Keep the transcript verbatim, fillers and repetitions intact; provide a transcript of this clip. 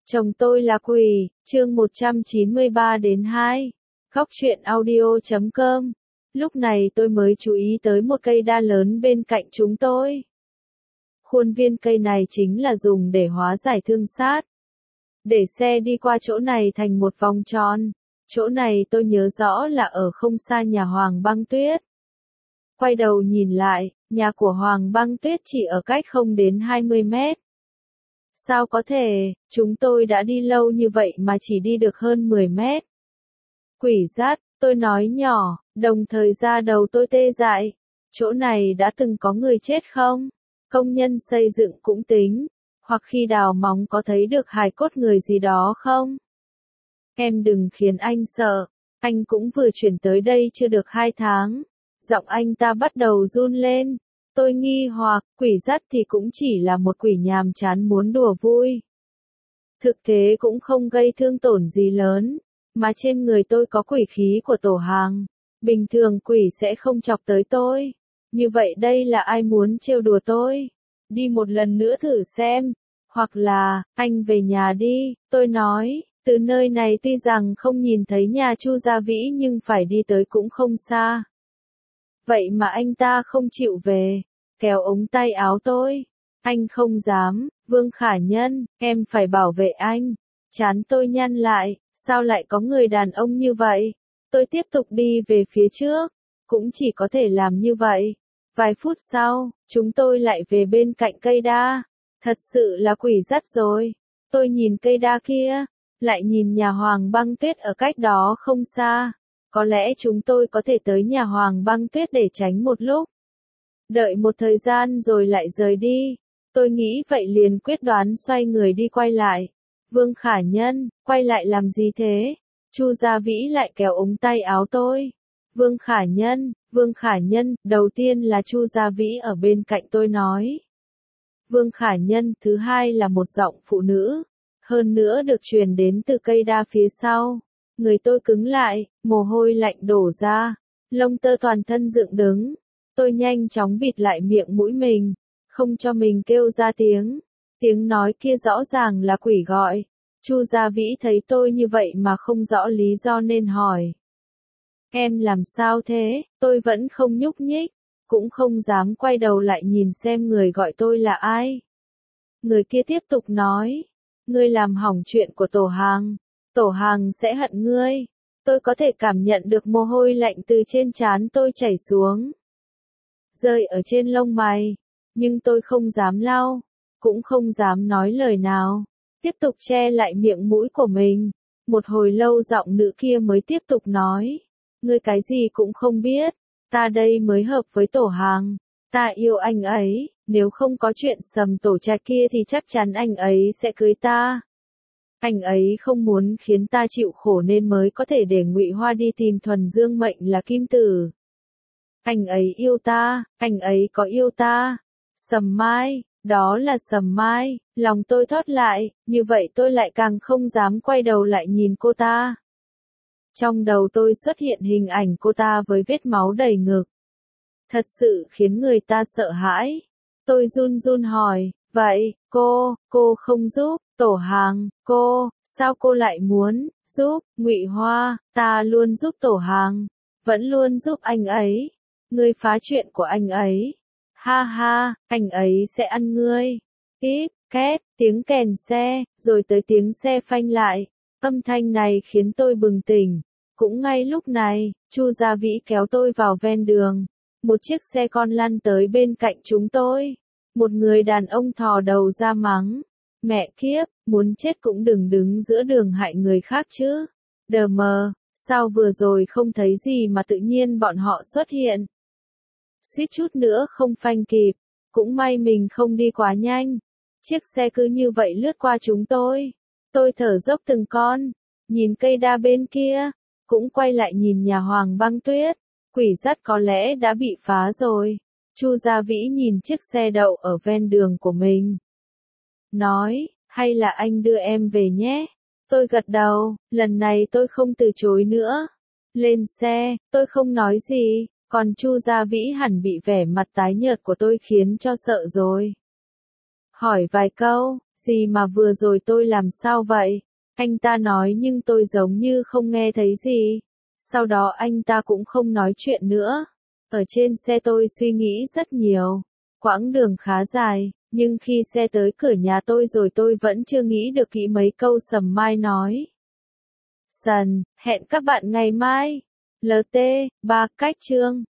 Chồng tôi là quỷ, chương một trăm chín mươi ba đến hai. Góc truyện audio chấm com. Lúc này tôi mới chú ý tới một cây đa lớn bên cạnh chúng tôi. Khuôn viên cây này chính là dùng để hóa giải thương sát. Để xe đi qua chỗ này thành một vòng tròn. Chỗ này tôi nhớ rõ là ở không xa nhà Hoàng Băng Tuyết. Quay đầu nhìn lại, nhà của Hoàng Băng Tuyết chỉ ở cách không đến hai mươi mét. Sao có thể, chúng tôi đã đi lâu như vậy mà chỉ đi được hơn mười mét. Quỷ dắt, tôi nói nhỏ, đồng thời da đầu tôi tê dại. Chỗ này đã từng có người chết không? Công nhân xây dựng cũng tính. Hoặc khi đào móng có thấy được hài cốt người gì đó không? Em đừng khiến anh sợ. Anh cũng vừa chuyển tới đây chưa được hai tháng. Giọng anh ta bắt đầu run lên. Tôi nghi hoặc, quỷ dắt thì cũng chỉ là một quỷ nhàm chán muốn đùa vui. Thực tế cũng không gây thương tổn gì lớn, mà trên người tôi có quỷ khí của tổ hàng. Bình thường quỷ sẽ không chọc tới tôi. Như vậy đây là ai muốn trêu đùa tôi? Đi một lần nữa thử xem. Hoặc là, anh về nhà đi, tôi nói, từ nơi này tuy rằng không nhìn thấy nhà Chu Gia Vĩ nhưng phải đi tới cũng không xa. Vậy mà anh ta không chịu về, kéo ống tay áo tôi. Anh không dám, Vương Khả Nhân, em phải bảo vệ anh. Trán tôi nhăn lại, sao lại có người đàn ông như vậy? Tôi tiếp tục đi về phía trước, cũng chỉ có thể làm như vậy. Vài phút sau, chúng tôi lại về bên cạnh cây đa. Thật sự là quỷ dắt rồi. Tôi nhìn cây đa kia, lại nhìn nhà Hoàng Băng Tuyết ở cách đó không xa. Có lẽ chúng tôi có thể tới nhà Hoàng Băng Tuyết để tránh một lúc. Đợi một thời gian rồi lại rời đi. Tôi nghĩ vậy liền quyết đoán xoay người đi quay lại. Vương Khả Nhân, quay lại làm gì thế? Chu Gia Vĩ lại kéo ống tay áo tôi. Vương Khả Nhân, Vương Khả Nhân, đầu tiên là Chu Gia Vĩ ở bên cạnh tôi nói. Vương Khả Nhân, thứ hai là một giọng phụ nữ. Hơn nữa được truyền đến từ cây đa phía sau. Người tôi cứng lại, mồ hôi lạnh đổ ra. Lông tơ toàn thân dựng đứng. Tôi nhanh chóng bịt lại miệng mũi mình, không cho mình kêu ra tiếng. Tiếng nói kia rõ ràng là quỷ gọi. Chu Gia Vĩ thấy tôi như vậy mà không rõ lý do nên hỏi. Em làm sao thế? Tôi vẫn không nhúc nhích, cũng không dám quay đầu lại nhìn xem người gọi tôi là ai. Người kia tiếp tục nói, ngươi làm hỏng chuyện của tổ hàng, tổ hàng sẽ hận ngươi. Tôi có thể cảm nhận được mồ hôi lạnh từ trên trán tôi chảy xuống, rơi ở trên lông mày, nhưng tôi không dám lau, cũng không dám nói lời nào, tiếp tục che lại miệng mũi của mình. Một hồi lâu giọng nữ kia mới tiếp tục nói, ngươi cái gì cũng không biết, ta đây mới hợp với tổ hàng, ta yêu anh ấy, nếu không có chuyện sầm tổ trạch kia thì chắc chắn anh ấy sẽ cưới ta. Anh ấy không muốn khiến ta chịu khổ nên mới có thể để Ngụy Hoa đi tìm thuần dương mệnh là kim tử. Anh ấy yêu ta, anh ấy có yêu ta. Sầm Mai, đó là Sầm Mai, lòng tôi thót lại, như vậy tôi lại càng không dám quay đầu lại nhìn cô ta. Trong đầu tôi xuất hiện hình ảnh cô ta với vết máu đầy ngực. Thật sự khiến người ta sợ hãi. Tôi run run hỏi, vậy, cô, cô không giúp, tổ hàng, cô, sao cô lại muốn, giúp, Ngụy Hoa, ta luôn giúp tổ hàng, vẫn luôn giúp anh ấy. Ngươi phá chuyện của anh ấy. Ha ha, anh ấy sẽ ăn ngươi. Kíp, két, tiếng kèn xe, rồi tới tiếng xe phanh lại. Âm thanh này khiến tôi bừng tỉnh. Cũng ngay lúc này, Chu Gia Vĩ kéo tôi vào ven đường. Một chiếc xe con lăn tới bên cạnh chúng tôi. Một người đàn ông thò đầu ra mắng. Mẹ kiếp, muốn chết cũng đừng đứng giữa đường hại người khác chứ. Đờ mờ, sao vừa rồi không thấy gì mà tự nhiên bọn họ xuất hiện. Suýt chút nữa không phanh kịp, cũng may mình không đi quá nhanh. Chiếc xe cứ như vậy lướt qua chúng tôi. Tôi thở dốc từng con, nhìn cây đa bên kia, cũng quay lại nhìn nhà Hoàng Băng Tuyết. Quỷ dắt có lẽ đã bị phá rồi. Chu Gia Vĩ nhìn chiếc xe đậu ở ven đường của mình. Nói, hay là anh đưa em về nhé. Tôi gật đầu, lần này tôi không từ chối nữa. Lên xe, tôi không nói gì. Còn Chu Gia Vĩ hẳn bị vẻ mặt tái nhợt của tôi khiến cho sợ rồi. Hỏi vài câu, Gì mà vừa rồi tôi làm sao vậy? Anh ta nói nhưng tôi giống như không nghe thấy gì. Sau đó anh ta cũng không nói chuyện nữa. Ở trên xe tôi suy nghĩ rất nhiều. Quãng đường khá dài, nhưng khi xe tới cửa nhà tôi rồi tôi vẫn chưa nghĩ được kỹ mấy câu Sầm Mai nói. Sần, hẹn các bạn ngày mai. lờ tê, ba cách chương.